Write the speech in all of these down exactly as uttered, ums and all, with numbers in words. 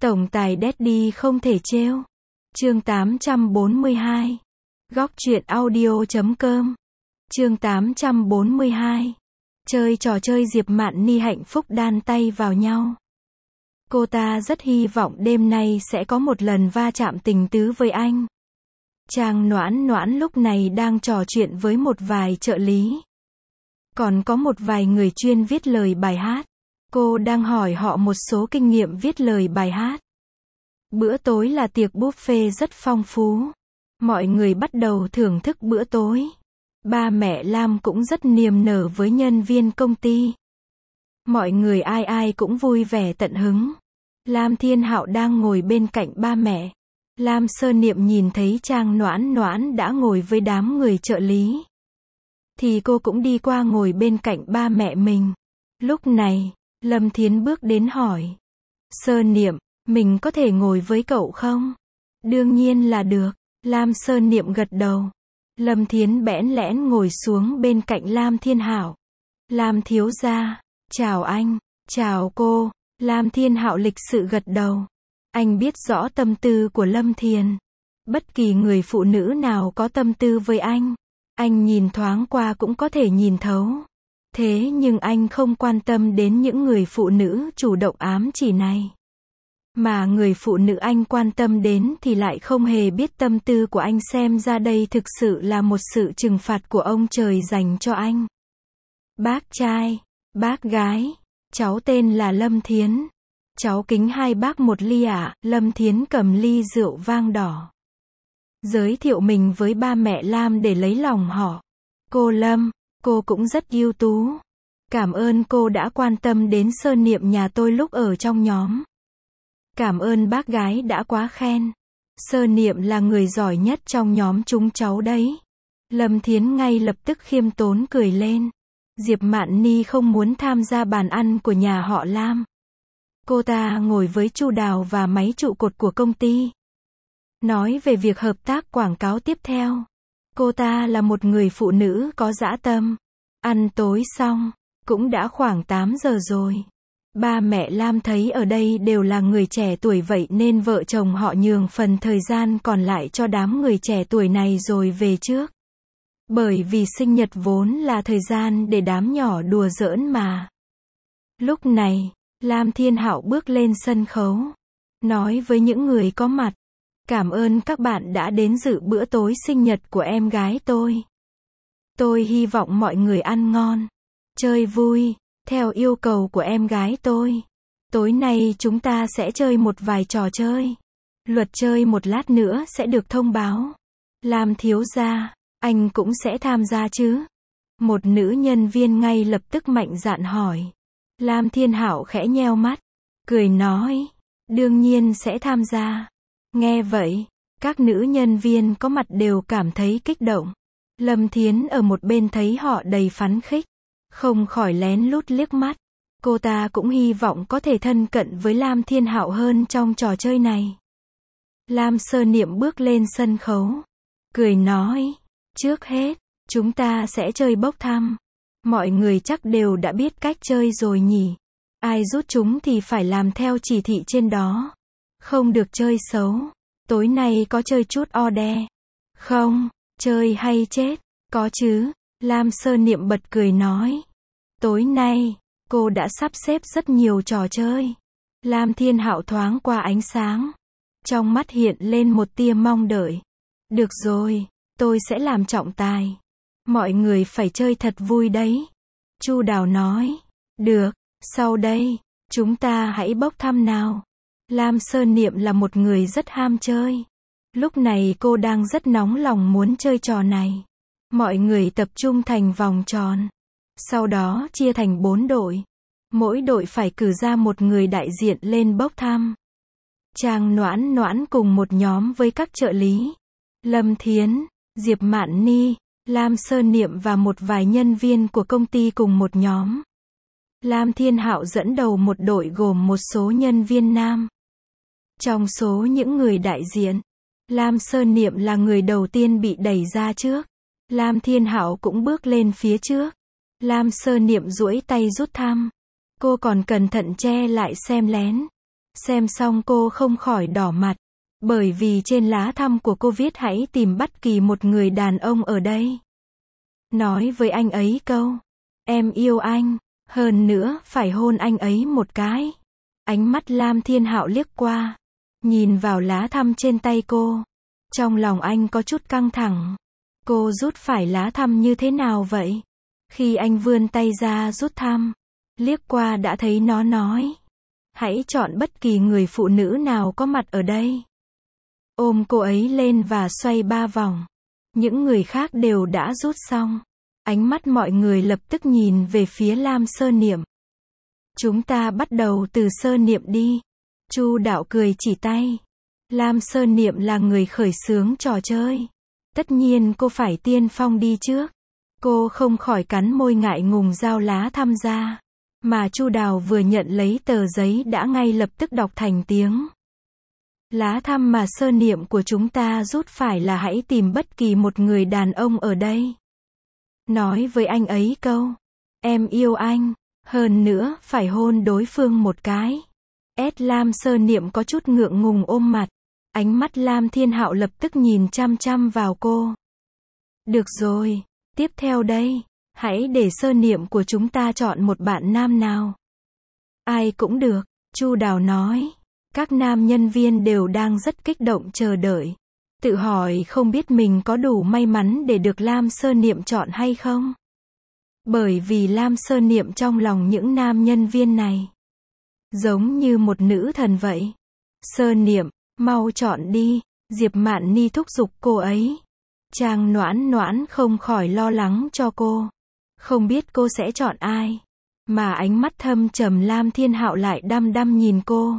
Tổng tài Daddy không thể trêu. Chương tám trăm bốn mươi hai. Góc truyện audio chấm com. Chương tám trăm bốn mươi hai. Chơi trò chơi Diệp Mạn Ni hạnh phúc đan tay vào nhau. Cô ta rất hy vọng đêm nay sẽ có một lần va chạm tình tứ với anh. Trang Noãn Noãn lúc này đang trò chuyện với một vài trợ lý. Còn có một vài người chuyên viết lời bài hát. Cô đang hỏi họ một số kinh nghiệm viết lời bài hát. Bữa tối là tiệc buffet rất phong phú. Mọi người bắt đầu thưởng thức bữa tối. Ba mẹ Lam cũng rất niềm nở với nhân viên công ty. Mọi người ai ai cũng vui vẻ tận hứng. Lam Thiên Hạo đang ngồi bên cạnh ba mẹ. Lam Sơ Niệm nhìn thấy Trang Noãn Noãn đã ngồi với đám người trợ lý. Thì cô cũng đi qua ngồi bên cạnh ba mẹ mình. Lúc này, Lâm Thiến bước đến hỏi. Sơ Niệm, mình có thể ngồi với cậu không? Đương nhiên là được. Lam Sơ Niệm gật đầu. Lâm Thiến bẽn lẽn ngồi xuống bên cạnh Lam Thiên Hạo. Lam thiếu gia, chào anh, chào cô. Lam Thiên Hạo lịch sự gật đầu. Anh biết rõ tâm tư của Lâm Thiền. Bất kỳ người phụ nữ nào có tâm tư với anh, anh nhìn thoáng qua cũng có thể nhìn thấu. Thế nhưng anh không quan tâm đến những người phụ nữ chủ động ám chỉ này. Mà người phụ nữ anh quan tâm đến thì lại không hề biết tâm tư của anh, xem ra đây thực sự là một sự trừng phạt của ông trời dành cho anh. Bác trai, bác gái, cháu tên là Lâm Thiến. Cháu kính hai bác một ly ạ. À? Lâm Thiến cầm ly rượu vang đỏ. Giới thiệu mình với ba mẹ Lam để lấy lòng họ. Cô Lâm, cô cũng rất ưu tú. Cảm ơn cô đã quan tâm đến Sơ Niệm nhà tôi lúc ở trong nhóm. Cảm ơn bác gái đã quá khen. Sơ Niệm là người giỏi nhất trong nhóm chúng cháu đấy. Lâm Thiến ngay lập tức khiêm tốn cười lên. Diệp Mạn Ni không muốn tham gia bàn ăn của nhà họ Lam. Cô ta ngồi với Chu Đào và máy trụ cột của công ty. Nói về việc hợp tác quảng cáo tiếp theo. Cô ta là một người phụ nữ có dã tâm. Ăn tối xong, cũng đã khoảng tám giờ rồi. Ba mẹ Lam thấy ở đây đều là người trẻ tuổi, vậy nên vợ chồng họ nhường phần thời gian còn lại cho đám người trẻ tuổi này rồi về trước. Bởi vì sinh nhật vốn là thời gian để đám nhỏ đùa giỡn mà. Lúc này, Lam Thiên Hạo bước lên sân khấu. Nói với những người có mặt. Cảm ơn các bạn đã đến dự bữa tối sinh nhật của em gái tôi. Tôi hy vọng mọi người ăn ngon, chơi vui, theo yêu cầu của em gái tôi. Tối nay chúng ta sẽ chơi một vài trò chơi. Luật chơi một lát nữa sẽ được thông báo. Lam thiếu gia, anh cũng sẽ tham gia chứ? Một nữ nhân viên ngay lập tức mạnh dạn hỏi. Lam Thiên Hạo khẽ nheo mắt, cười nói, đương nhiên sẽ tham gia. Nghe vậy, các nữ nhân viên có mặt đều cảm thấy kích động. Lâm Thiến ở một bên thấy họ đầy phấn khích, không khỏi lén lút liếc mắt. Cô ta cũng hy vọng có thể thân cận với Lam Thiên Hạo hơn trong trò chơi này. Lam Sơ Niệm bước lên sân khấu, cười nói, trước hết, chúng ta sẽ chơi bốc thăm. Mọi người chắc đều đã biết cách chơi rồi nhỉ. Ai rút chúng thì phải làm theo chỉ thị trên đó. Không được chơi xấu. Tối nay có chơi chút order. Không, chơi hay chết. Có chứ. Lam Sơ Niệm bật cười nói. Tối nay, cô đã sắp xếp rất nhiều trò chơi. Lam Thiên Hạo thoáng qua ánh sáng. Trong mắt hiện lên một tia mong đợi. Được rồi, tôi sẽ làm trọng tài. Mọi người phải chơi thật vui đấy. Chu Đào nói. Được, sau đây, chúng ta hãy bốc thăm nào. Lam Sơ Niệm là một người rất ham chơi. Lúc này cô đang rất nóng lòng muốn chơi trò này. Mọi người tập trung thành vòng tròn. Sau đó chia thành bốn đội. Mỗi đội phải cử ra một người đại diện lên bốc thăm. Trang Noãn Noãn cùng một nhóm với các trợ lý. Lâm Thiến, Diệp Mạn Ni, Lam Sơ Niệm và một vài nhân viên của công ty cùng một nhóm. Lam Thiên Hạo dẫn đầu một đội gồm một số nhân viên nam. Trong số những người đại diện, Lam Sơ Niệm là người đầu tiên bị đẩy ra trước. Lam Thiên Hạo cũng bước lên phía trước. Lam Sơ Niệm duỗi tay rút thăm. Cô còn cẩn thận che lại xem lén. Xem xong cô không khỏi đỏ mặt. Bởi vì trên lá thăm của cô viết hãy tìm bất kỳ một người đàn ông ở đây. Nói với anh ấy câu, em yêu anh, hơn nữa phải hôn anh ấy một cái. Ánh mắt Lam Thiên Hạo liếc qua, nhìn vào lá thăm trên tay cô. Trong lòng anh có chút căng thẳng. Cô rút phải lá thăm như thế nào vậy? Khi anh vươn tay ra rút thăm, liếc qua đã thấy nó nói, hãy chọn bất kỳ người phụ nữ nào có mặt ở đây. Ôm cô ấy lên và xoay ba vòng. Những người khác đều đã rút xong. Ánh mắt mọi người lập tức nhìn về phía Lam Sơ Niệm. Chúng ta bắt đầu từ Sơ Niệm đi. Chu Đạo cười chỉ tay. Lam Sơ Niệm là người khởi xướng trò chơi. Tất nhiên cô phải tiên phong đi trước. Cô không khỏi cắn môi ngại ngùng giao lá thăm ra. Mà Chu Đào vừa nhận lấy tờ giấy đã ngay lập tức đọc thành tiếng. Lá thăm mà Sơ Niệm của chúng ta rút phải là hãy tìm bất kỳ một người đàn ông ở đây. Nói với anh ấy câu, em yêu anh, hơn nữa phải hôn đối phương một cái. Ed Lam Sơ Niệm có chút ngượng ngùng ôm mặt. Ánh mắt Lam Thiên Hạo lập tức nhìn chăm chăm vào cô. Được rồi, tiếp theo đây, hãy để Sơ Niệm của chúng ta chọn một bạn nam nào. Ai cũng được, Chu Đào nói. Các nam nhân viên đều đang rất kích động chờ đợi. Tự hỏi không biết mình có đủ may mắn để được Lam Sơ Niệm chọn hay không. Bởi vì Lam Sơ Niệm trong lòng những nam nhân viên này giống như một nữ thần vậy. Sơ Niệm, mau chọn đi. Diệp Mạn Ni thúc giục cô ấy. Trang Noãn Noãn không khỏi lo lắng cho cô. Không biết cô sẽ chọn ai. Mà ánh mắt thâm trầm Lam Thiên Hạo lại đăm đăm nhìn cô.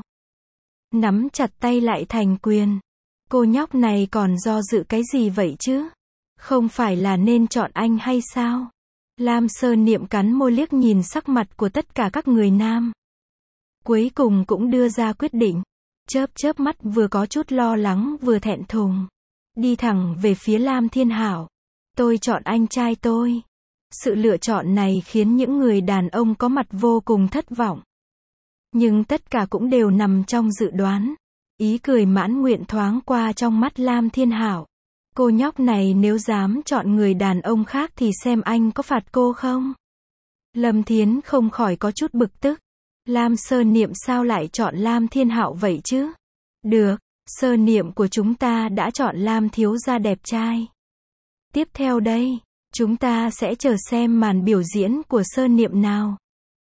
Nắm chặt tay lại thành quyền. Cô nhóc này còn do dự cái gì vậy chứ? Không phải là nên chọn anh hay sao? Lam Sơ Niệm cắn môi liếc nhìn sắc mặt của tất cả các người nam. Cuối cùng cũng đưa ra quyết định. Chớp chớp mắt vừa có chút lo lắng vừa thẹn thùng. Đi thẳng về phía Lam Thiên Hạo. Tôi chọn anh trai tôi. Sự lựa chọn này khiến những người đàn ông có mặt vô cùng thất vọng. Nhưng tất cả cũng đều nằm trong dự đoán. Ý cười mãn nguyện thoáng qua trong mắt Lam Thiên Hạo. Cô nhóc này nếu dám chọn người đàn ông khác thì xem anh có phạt cô không? Lâm Thiến không khỏi có chút bực tức. Lam Sơ Niệm sao lại chọn Lam Thiên Hạo vậy chứ? Được, Sơ Niệm của chúng ta đã chọn Lam thiếu gia đẹp trai. Tiếp theo đây, chúng ta sẽ chờ xem màn biểu diễn của Sơ Niệm nào.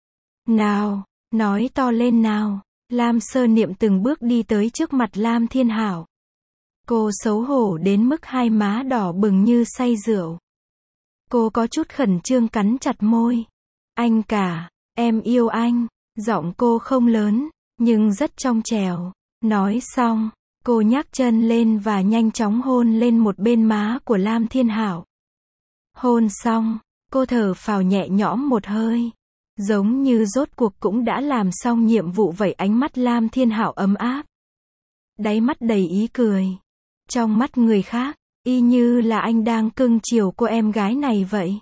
Nào, nói to lên nào. Lam Sơ Niệm từng bước đi tới trước mặt Lam Thiên Hạo. Cô xấu hổ đến mức hai má đỏ bừng như say rượu. Cô có chút khẩn trương cắn chặt môi. Anh cả, em yêu anh. Giọng cô không lớn, nhưng rất trong trẻo. Nói xong, cô nhấc chân lên và nhanh chóng hôn lên một bên má của Lam Thiên Hạo. Hôn xong, cô thở phào nhẹ nhõm một hơi. Giống như rốt cuộc cũng đã làm xong nhiệm vụ vậy. Ánh mắt Lam Thiên Hạo ấm áp. Đáy mắt đầy ý cười. Trong mắt người khác, y như là anh đang cưng chiều cô em gái này vậy.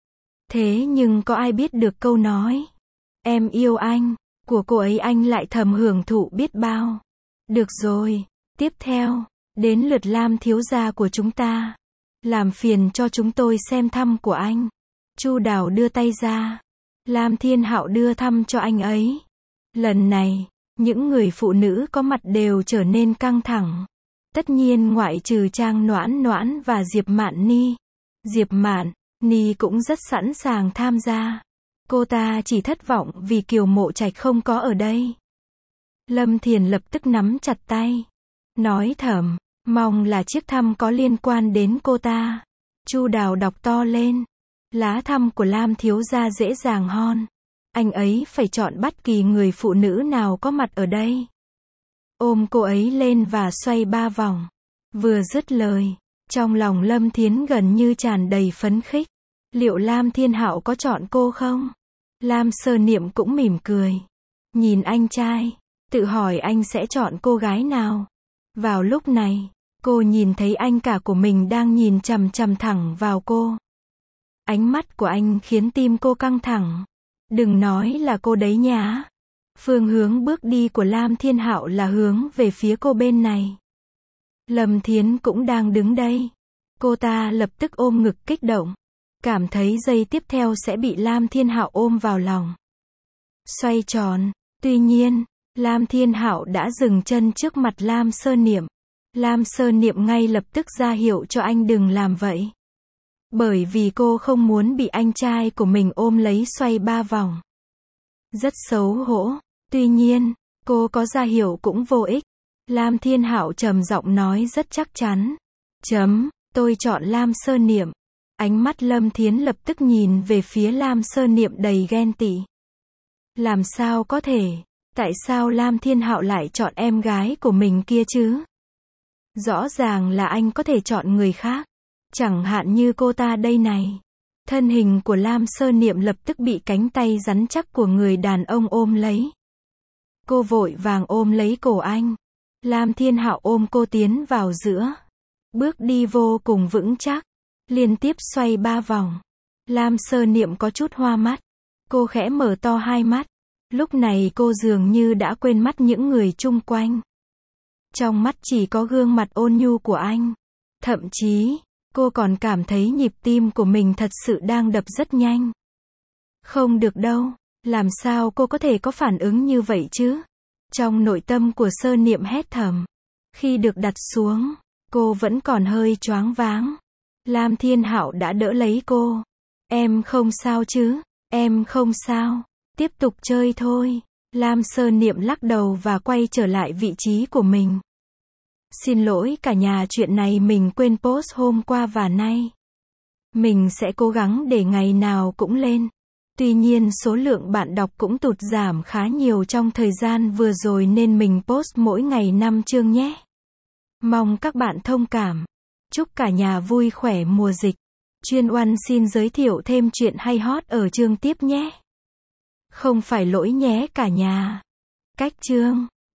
Thế nhưng có ai biết được câu nói em yêu anh của cô ấy anh lại thầm hưởng thụ biết bao. Được rồi, tiếp theo, đến lượt Lam thiếu gia của chúng ta. Làm phiền cho chúng tôi xem thăm của anh. Chu Đào đưa tay ra. Lam Thiên Hạo đưa thăm cho anh ấy. Lần này, những người phụ nữ có mặt đều trở nên căng thẳng. Tất nhiên ngoại trừ Trang Noãn Noãn và Diệp Mạn Ni. Diệp Mạn Ni cũng rất sẵn sàng tham gia. Cô ta chỉ thất vọng vì Kiều Mộ Trạch không có ở đây. Lâm Thiền lập tức nắm chặt tay. Nói thầm, mong là chiếc thăm có liên quan đến cô ta. Chu Đào đọc to lên. Lá thăm của Lam thiếu gia dễ dàng hon. Anh ấy phải chọn bất kỳ người phụ nữ nào có mặt ở đây. Ôm cô ấy lên và xoay ba vòng. Vừa dứt lời, trong lòng Lâm Thiến gần như tràn đầy phấn khích. Liệu Lam Thiên Hạo có chọn cô không? Lam Sơ Niệm cũng mỉm cười. Nhìn anh trai, tự hỏi anh sẽ chọn cô gái nào. Vào lúc này, cô nhìn thấy anh cả của mình đang nhìn chằm chằm thẳng vào cô. Ánh mắt của anh khiến tim cô căng thẳng. Đừng nói là cô đấy nhá. Phương hướng bước đi của Lam Thiên Hạo là hướng về phía cô bên này. Lâm Thiến cũng đang đứng đây. Cô ta lập tức ôm ngực kích động. Cảm thấy giây tiếp theo sẽ bị Lam Thiên Hạo ôm vào lòng. Xoay tròn. Tuy nhiên, Lam Thiên Hạo đã dừng chân trước mặt Lam Sơ Niệm. Lam Sơ Niệm ngay lập tức ra hiệu cho anh đừng làm vậy. Bởi vì cô không muốn bị anh trai của mình ôm lấy xoay ba vòng. Rất xấu hổ. Tuy nhiên, cô có ra hiệu cũng vô ích. Lam Thiên Hạo trầm giọng nói rất chắc chắn. Chấm, tôi chọn Lam Sơ Niệm. Ánh mắt Lâm Thiến lập tức nhìn về phía Lam Sơ Niệm đầy ghen tị. Làm sao có thể? Tại sao Lam Thiên Hạo lại chọn em gái của mình kia chứ? Rõ ràng là anh có thể chọn người khác. Chẳng hạn như cô ta đây này. Thân hình của Lam Sơ Niệm lập tức bị cánh tay rắn chắc của người đàn ông ôm lấy. Cô vội vàng ôm lấy cổ anh. Lam Thiên Hạo ôm cô tiến vào giữa. Bước đi vô cùng vững chắc. Liên tiếp xoay ba vòng. Lam Sơ Niệm có chút hoa mắt. Cô khẽ mở to hai mắt. Lúc này cô dường như đã quên mất những người chung quanh. Trong mắt chỉ có gương mặt ôn nhu của anh. Thậm chí, cô còn cảm thấy nhịp tim của mình thật sự đang đập rất nhanh. Không được đâu, làm sao cô có thể có phản ứng như vậy chứ? Trong nội tâm của Sơ Niệm hét thầm. Khi được đặt xuống, cô vẫn còn hơi choáng váng. Lam Thiên Hạo đã đỡ lấy cô. Em không sao chứ? Em không sao. Tiếp tục chơi thôi. Lam Sơ Niệm lắc đầu và quay trở lại vị trí của mình. Xin lỗi cả nhà, chuyện này mình quên post hôm qua và nay. Mình sẽ cố gắng để ngày nào cũng lên. Tuy nhiên số lượng bạn đọc cũng tụt giảm khá nhiều trong thời gian vừa rồi nên mình post mỗi ngày năm chương nhé. Mong các bạn thông cảm. Chúc cả nhà vui khỏe mùa dịch. Chuyên Oan xin giới thiệu thêm chuyện hay hot ở chương tiếp nhé. Không phải lỗi nhé cả nhà. Cách chương